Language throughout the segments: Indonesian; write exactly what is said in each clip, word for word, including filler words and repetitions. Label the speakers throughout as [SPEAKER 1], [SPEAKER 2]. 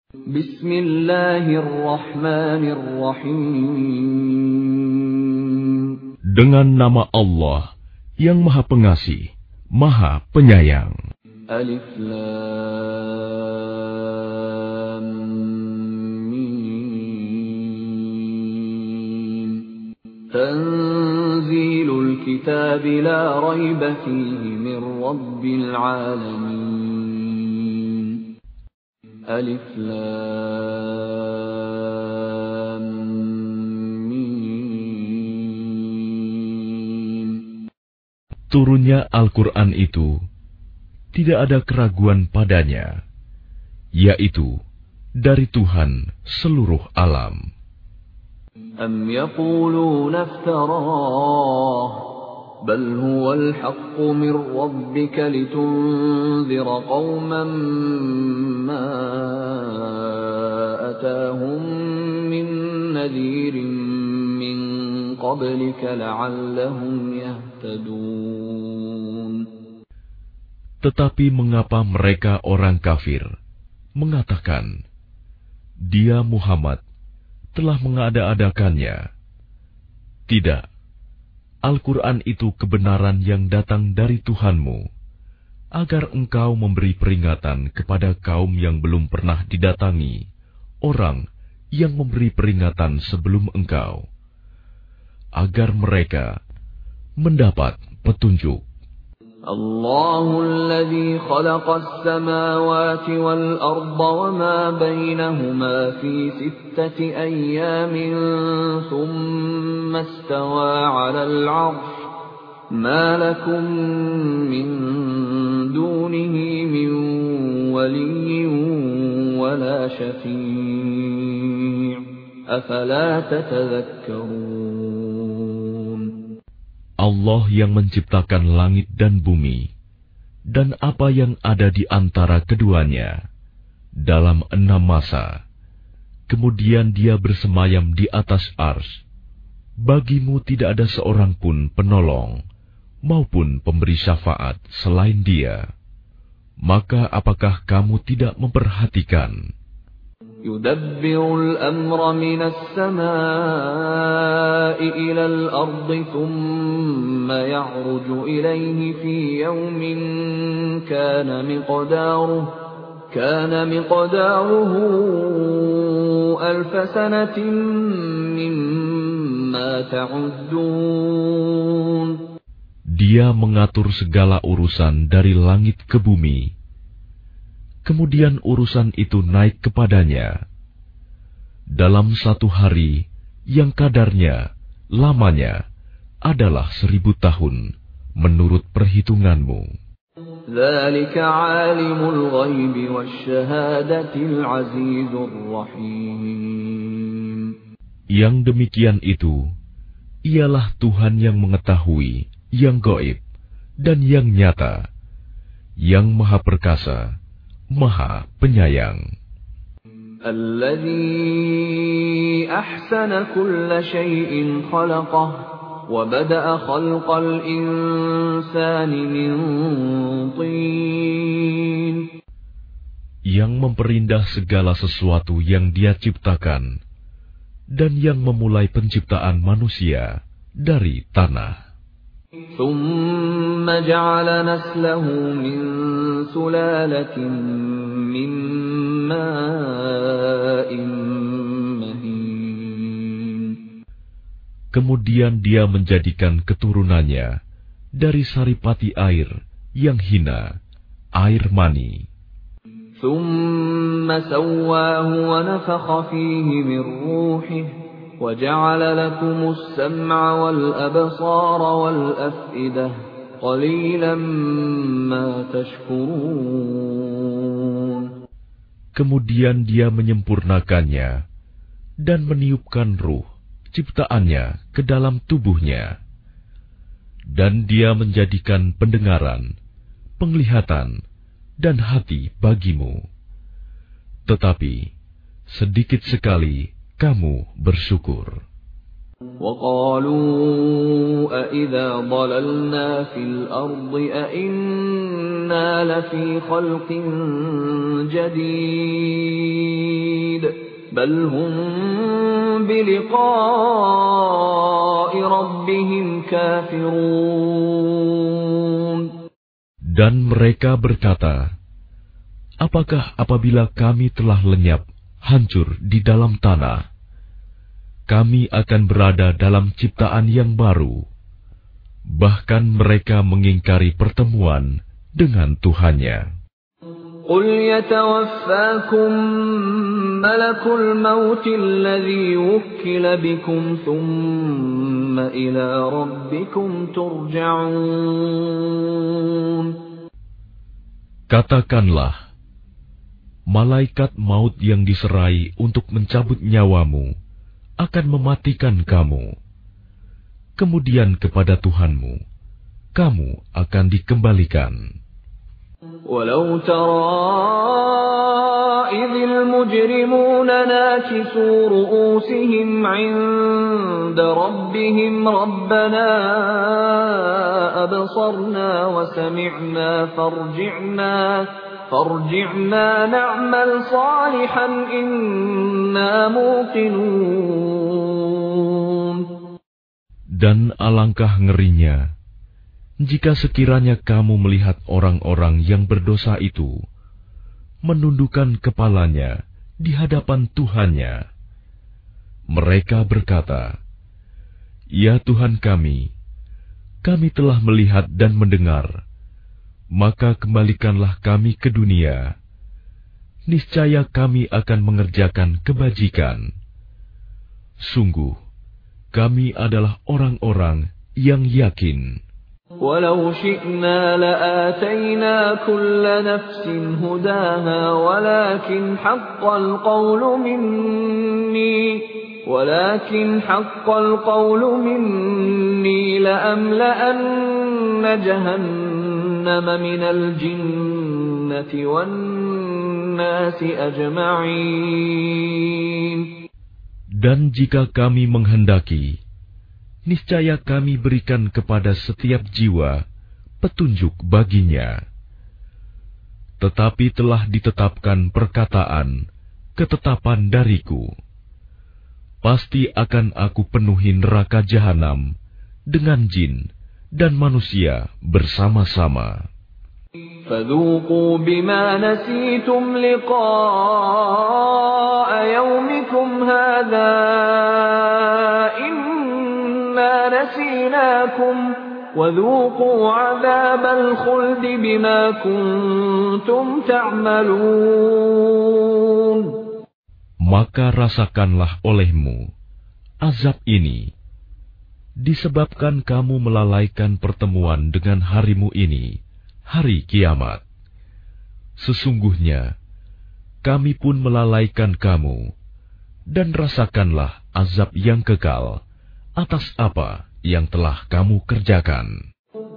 [SPEAKER 1] Bismillahirrahmanirrahim.
[SPEAKER 2] Dengan nama Allah yang Maha Pengasih, Maha Penyayang.
[SPEAKER 1] Alif Lam Mim. Tanzilul kitab la rayba fihi min rabbil alamin. Alif Lam Mim.
[SPEAKER 2] Turunnya Al-Quran itu tidak ada keraguan padanya, yaitu dari Tuhan seluruh alam.
[SPEAKER 1] Am yaquluna iftarah, bal huwal haqqu min rabbika litunzira qauman ma atahum min nadhirin min qablika la'allahum yahtadun.
[SPEAKER 2] Tetapi mengapa mereka orang kafir mengatakan, Dia Muhammad telah mengada-adakannya? Tidak, Al-Quran itu kebenaran yang datang dari Tuhanmu, agar engkau memberi peringatan kepada kaum yang belum pernah didatangi orang yang memberi peringatan sebelum engkau, agar mereka mendapat petunjuk.
[SPEAKER 1] Allahu alladhi khalaqas samawati wal arda wa ma bainahuma fi sittati ayyamin thumma istawa 'alal 'arsy ma lakum min dunihi min waliyyin wa la shafi' afala tatadhakkarun.
[SPEAKER 2] Allah yang menciptakan langit dan bumi, dan apa yang ada di antara keduanya, dalam enam masa. Kemudian Dia bersemayam di atas arsy. Bagimu tidak ada seorang pun penolong, maupun pemberi syafaat selain Dia. Maka apakah kamu tidak memperhatikan?
[SPEAKER 1] Yudabbirul amra minas samaa'i ilal ardi thumma ya'ruju ilayhi fi yawmin kana miqdaruhu kana miqdaruhu alfa sanatin mimma ta'uddun.
[SPEAKER 2] Dia mengatur segala urusan dari langit ke bumi. Kemudian urusan itu naik kepadanya dalam satu hari yang kadarnya, lamanya adalah seribu tahun menurut perhitunganmu.
[SPEAKER 1] Dzalika 'alimul ghaibi wasyahadatil 'azizur rahim.
[SPEAKER 2] Yang demikian itu ialah Tuhan yang mengetahui yang gaib dan yang nyata, yang Maha Perkasa, Maha Penyayang.
[SPEAKER 1] Alladzi ahsana kulla syai'in khalaqah wa bada'a khalqal insani min tin.
[SPEAKER 2] Yang memperindah segala sesuatu yang Dia ciptakan, dan yang memulai penciptaan manusia dari tanah.
[SPEAKER 1] ثُمَّ جَعَلَ نَسْلَهُ مِنْ سُلَالَةٍ مِّن مَّاءٍ مَّهِينٍ.
[SPEAKER 2] Kemudian Dia menjadikan keturunannya dari saripati air yang hina, air mani.
[SPEAKER 1] ثُمَّ سَوَّاهُ وَنَفَخَ فِيهِ مِنْ رُوحِهِ وَجَعَلَ لَكُمُ السَّمْعَ وَالْأَبْصَارَ وَالْأَفْئِدَةَ قَلِيلًا مَا تَشْكُرُونَ.
[SPEAKER 2] Kemudian Dia menyempurnakannya dan meniupkan ruh ciptaannya ke dalam tubuhnya, dan Dia menjadikan pendengaran, penglihatan, dan hati bagimu. Tetapi sedikit sekali kamu bersyukur.
[SPEAKER 1] وَقَالُوا أَإِذَا ضَلَلْنَا فِي الْأَرْضِ أَإِنَّا لَفِي خَلْقٍ جَدِيدٍ بل هم بلقاء ربهم كافرون.
[SPEAKER 2] Dan mereka berkata, apakah apabila kami telah lenyap, hancur di dalam tanah, kami akan berada dalam ciptaan yang baru? Bahkan mereka mengingkari pertemuan dengan Tuhannya.
[SPEAKER 1] قل يتوفاكم ملك الموت الذي وكل بكم ثم إلى ربكم ترجعون.
[SPEAKER 2] Katakanlah, malaikat maut yang diserai untuk mencabut nyawamu akan mematikan kamu. Kemudian kepada Tuhanmu, kamu akan dikembalikan.
[SPEAKER 1] ولو ترى إذ المجرمون ناكسوا رؤوسهم عند ربهم ربنا أبصرنا وسمعنا فارجعنا فارجعنا نعمل صالحا إنا موقنون.
[SPEAKER 2] Dan alangkah ngerinya jika sekiranya kamu melihat orang-orang yang berdosa itu menundukkan kepalanya di hadapan Tuhannya. Mereka berkata, ya Tuhan kami, kami telah melihat dan mendengar, maka kembalikanlah kami ke dunia. Niscaya kami akan mengerjakan kebajikan. Sungguh, kami adalah orang-orang yang yakin.
[SPEAKER 1] ولو شئنا لآتينا كل نفس هداها ولكن حق القول مني ولكن حق القول مني لأملأن جهنم من الجنة والناس أجمعين.
[SPEAKER 2] Dan jika kami menghendaki, niscaya kami berikan kepada setiap jiwa petunjuk baginya. Tetapi telah ditetapkan perkataan, ketetapan dariku. Pasti akan aku penuhi neraka jahanam dengan jin dan manusia bersama-sama.
[SPEAKER 1] فذوقوا بما نسيتم لقاء يومكم هذا إنا نسيناكم وذوقوا عذاب الخلد بما كنتم تعملون.
[SPEAKER 2] Maka rasakanlah olehmu azab ini disebabkan kamu melalaikan pertemuan dengan harimu ini, hari kiamat. Sesungguhnya kami pun melalaikan kamu, dan rasakanlah azab yang kekal atas apa yang telah kamu kerjakan.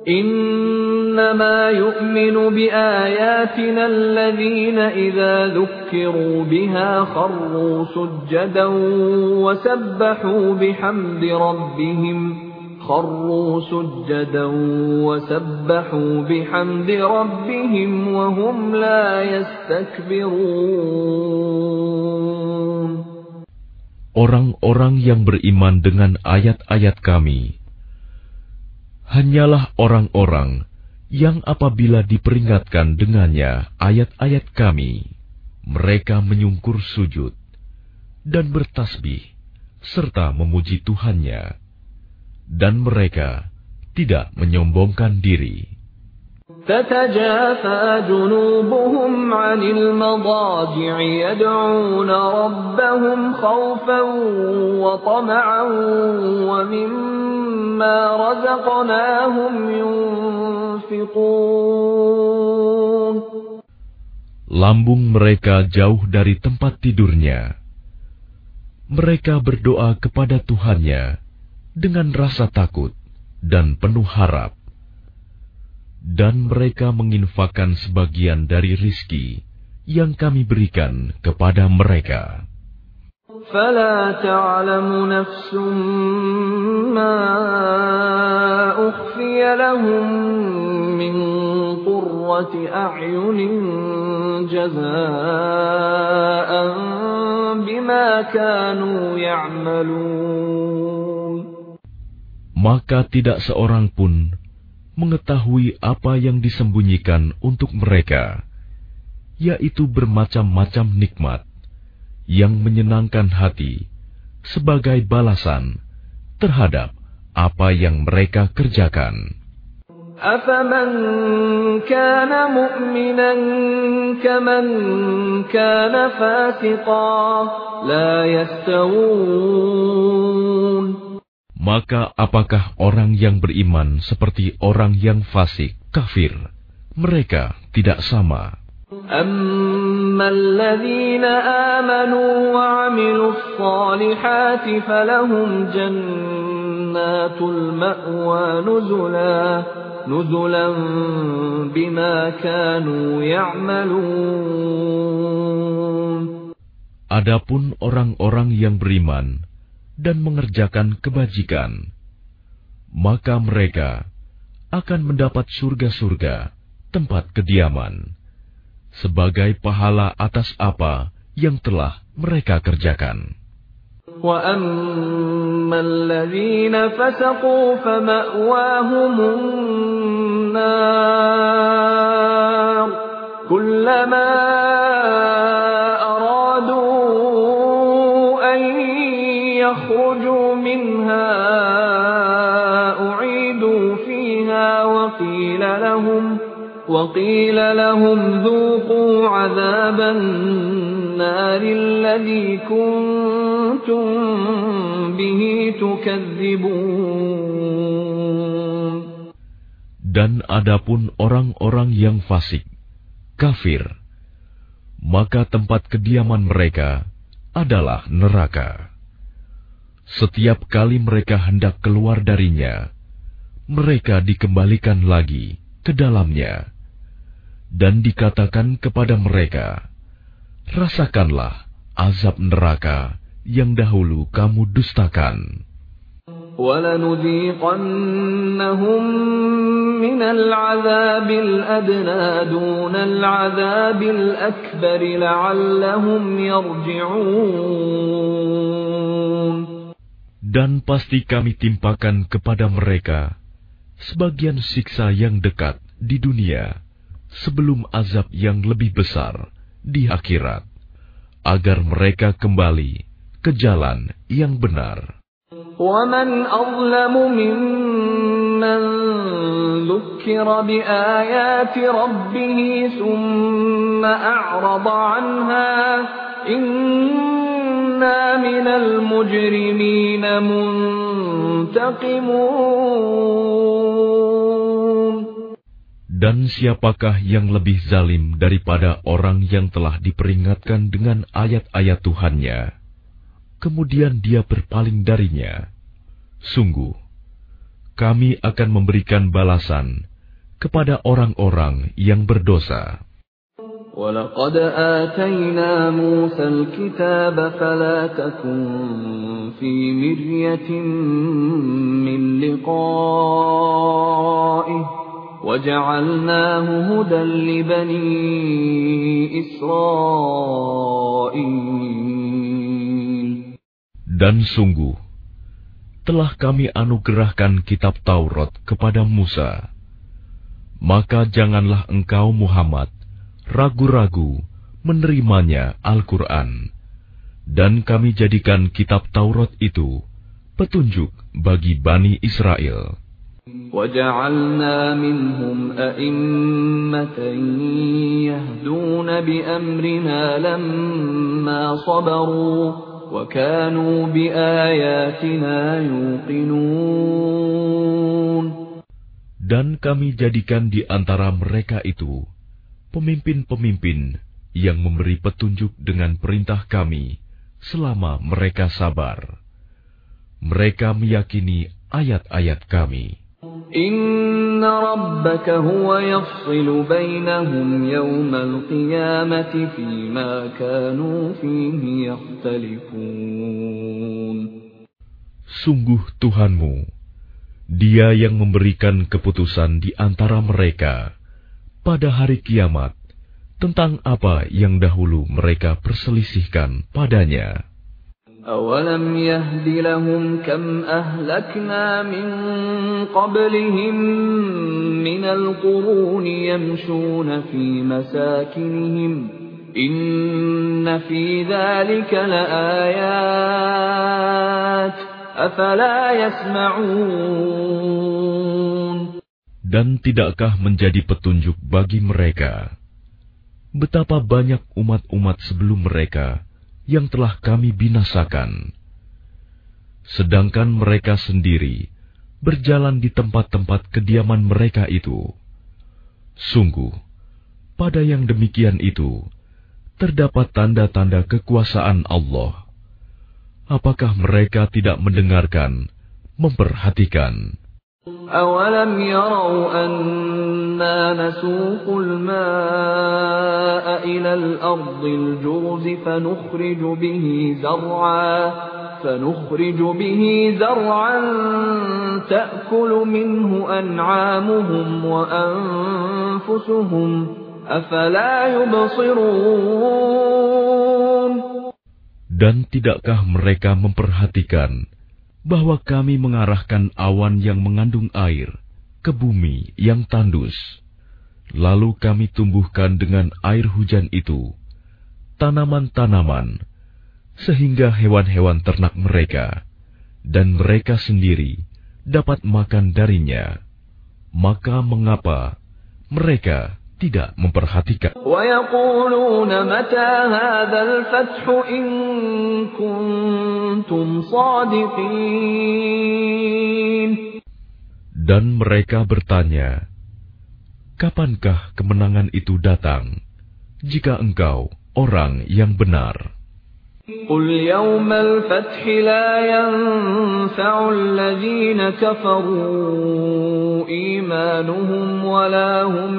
[SPEAKER 1] إنما يؤمن بآياتنا الذين إذا ذكروا بها خروا سجدا وسبحوا بحمد ربهم خروا سجدا وسبحوا بحمد ربهم وهم لا يستكبرون.
[SPEAKER 2] Orang-orang yang beriman dengan ayat-ayat kami hanyalah orang-orang yang apabila diperingatkan dengannya ayat-ayat kami, mereka menyungkur sujud dan bertasbih serta memuji Tuhannya, dan mereka tidak menyombongkan diri.
[SPEAKER 1] تتجافى جنوبهم عن المضاجع يدعون ربهم خوفا وطمعا ومما رزقناهم ينفقون.
[SPEAKER 2] Lambung mereka jauh dari tempat tidurnya. Mereka berdoa kepada Tuhannya dengan rasa takut dan penuh harap. Dan mereka menginfakkan sebagian dari rizki yang kami berikan kepada mereka.
[SPEAKER 1] فلا تعلم نفس ما أخفي لهم من قرة أعين جزاء بما كانوا يعملون.
[SPEAKER 2] Maka tidak seorang pun mengetahui apa yang disembunyikan untuk mereka, yaitu bermacam-macam nikmat yang menyenangkan hati sebagai balasan terhadap apa yang mereka kerjakan.
[SPEAKER 1] أَفَمَنْ كَانَ مُؤْمِنًا كَمَنْ كَانَ فَاسِقًا لَا يَسْتَوُونَ.
[SPEAKER 2] Maka apakah orang yang beriman seperti orang yang fasik, kafir? Mereka tidak sama.
[SPEAKER 1] أَمَّا الَّذِينَ آمَنُوا وَعَمِلُوا الصَّالِحَاتِ فَلَهُمْ جَنَّاتُ الْمَأْوَى نُزُلًا نُزُلًا بِمَا كَانُوا يَعْمَلُونَ.
[SPEAKER 2] Adapun orang-orang yang beriman dan mengerjakan kebajikan, maka mereka akan mendapat surga-surga tempat kediaman sebagai pahala atas apa yang telah mereka kerjakan.
[SPEAKER 1] وَأَمَّا الَّذِينَ فَسَقُوا فَمَأْوَاهُمُ النَّارُ كُلَّمَا يخرجوا منها أعيدوا فيها وقيل لهم وقيل لهم ذوقوا عذاب النار الذي كنتم به تكذبون.
[SPEAKER 2] Dan adapun orang-orang yang fasik, kafir, maka tempat kediaman mereka adalah neraka. Setiap kali mereka hendak keluar darinya, mereka dikembalikan lagi ke dalamnya, dan dikatakan kepada mereka, rasakanlah azab neraka yang dahulu kamu dustakan.
[SPEAKER 1] وَلَنُذِيقَنَّهُمْ مِنَ الْعَذَابِ الْأَدْنَى دُونَ الْعَذَابِ الْأَكْبَرِ لَعَلَّهُمْ يَرْجِعُونَ.
[SPEAKER 2] Dan pasti kami timpakan kepada mereka sebagian siksa yang dekat di dunia sebelum azab yang lebih besar di akhirat, agar mereka kembali ke jalan yang benar.
[SPEAKER 1] وَمَنْ أَظْلَمُ مِمَّنْ ذُكِّرَ بِآيَاتِ رَبِّهِ ثُمَّ أَعْرَضَ عَنْهَا إِنَّا مِنَ الْمُجْرِمِينَ مُنْتَقِمُونَ.
[SPEAKER 2] Dan siapakah yang lebih zalim daripada orang yang telah diperingatkan dengan ayat-ayat Tuhannya, kemudian dia berpaling darinya? Sungguh, kami akan memberikan balasan kepada orang-orang yang berdosa.
[SPEAKER 1] وَلَقَدْ آتَيْنَا مُوسَى الْكِتَابَ فَلَا تَكُنْ فِي مِرْيَةٍ مِّن لِقَائِهِ وَجَعَلْنَاهُ هُدًى لِبَنِي إِسْرَائِيلَ.
[SPEAKER 2] Dan sungguh, telah kami anugerahkan kitab Taurat kepada Musa. Maka janganlah engkau Muhammad ragu-ragu menerimanya Al-Quran. Dan kami jadikan kitab Taurat itu petunjuk bagi Bani Israel.
[SPEAKER 1] وَجَعَلْنَا مِنْهُمْ أَئِمَّةً يَهْدُونَ بِأَمْرِنَا لَمَّا صَبَرُوا وَكَانُوا بِآيَاتِنَا يُوقِنُونَ.
[SPEAKER 2] Dan kami jadikan di antara mereka itu pemimpin-pemimpin yang memberi petunjuk dengan perintah kami selama mereka sabar. Mereka meyakini ayat-ayat kami.
[SPEAKER 1] إِنَّ رَبَّكَ هُوَ يَفْصِلُ بَيْنَهُمْ يَوْمَ الْقِيَامَةِ فِيمَا كَانُوا فِيهِ يَخْتَلِفُونَ.
[SPEAKER 2] Sungguh Tuhanmu, Dia yang memberikan keputusan di antara mereka pada hari kiamat tentang apa yang dahulu mereka perselisihkan padanya.
[SPEAKER 1] أَوَلَمْ يَهْدِ لَهُمْ كَمْ أَهْلَكْنَا مِنْ قَبْلِهِمْ مِنَ الْقُرُونِ يَمْشُونَ فِي مَسَاكِنِهِمْ إِنَّ فِي ذَلِكَ لَآيَاتٍ أَفَلَا يَسْمَعُونَ.
[SPEAKER 2] Dan tidakkah menjadi petunjuk bagi mereka betapa banyak umat-umat sebelum mereka yang telah kami binasakan, sedangkan mereka sendiri berjalan di tempat-tempat kediaman mereka itu. Sungguh, pada yang demikian itu terdapat tanda-tanda kekuasaan Allah. Apakah mereka tidak mendengarkan, memperhatikan?
[SPEAKER 1] أَوَلَمْ يَرَوْا أَنَّا نَسُوقُ الْمَاءَ إِلَى الْأَرْضِ الْجُرُزِ فَنُخْرِجُ بِهِ زَرْعًا فَنُخْرِجُ بِهِ زَرْعًا تَأْكُلُ مِنْهُ أَنْعَامُهُمْ وَأَنْفُسُهُمْ أَفَلَا يُبْصِرُونَ.
[SPEAKER 2] Dan tidakkah mereka memperhatikan bahwa kami mengarahkan awan yang mengandung air ke bumi yang tandus, lalu kami tumbuhkan dengan air hujan itu tanaman-tanaman, sehingga hewan-hewan ternak mereka dan mereka sendiri dapat makan darinya. Maka mengapa mereka tidak memperhatikan?
[SPEAKER 1] وَيَقُولُونَ مَتَى هَذَا الْفَتْحُ إِن كُنتُمْ صَادِقِينَ.
[SPEAKER 2] Dan mereka bertanya, kapankah kemenangan itu datang, jika engkau orang yang benar?
[SPEAKER 1] قُلْ يَوْمَ الْفَتْحِ لَا يَنفَعُ الَّذِينَ كَفَرُوا إِيمَانُهُمْ وَلَا هُمْ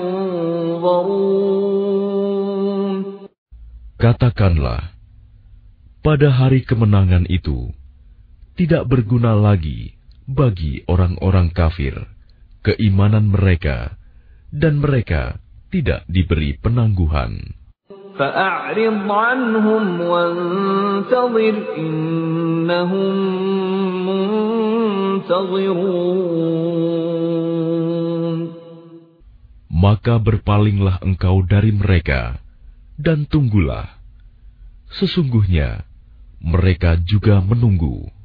[SPEAKER 1] يُنظَرُونَ.
[SPEAKER 2] Katakanlah, pada hari kemenangan itu tidak berguna lagi bagi orang-orang kafir keimanan mereka, dan mereka tidak diberi penangguhan.
[SPEAKER 1] فَأَعْرِضْ عَنْهُمْ وَانْتَظِرْ إِنَّهُمْ مُنْتَظِرُونَ.
[SPEAKER 2] Maka berpalinglah engkau dari mereka, dan tunggulah. Sesungguhnya mereka juga menunggu.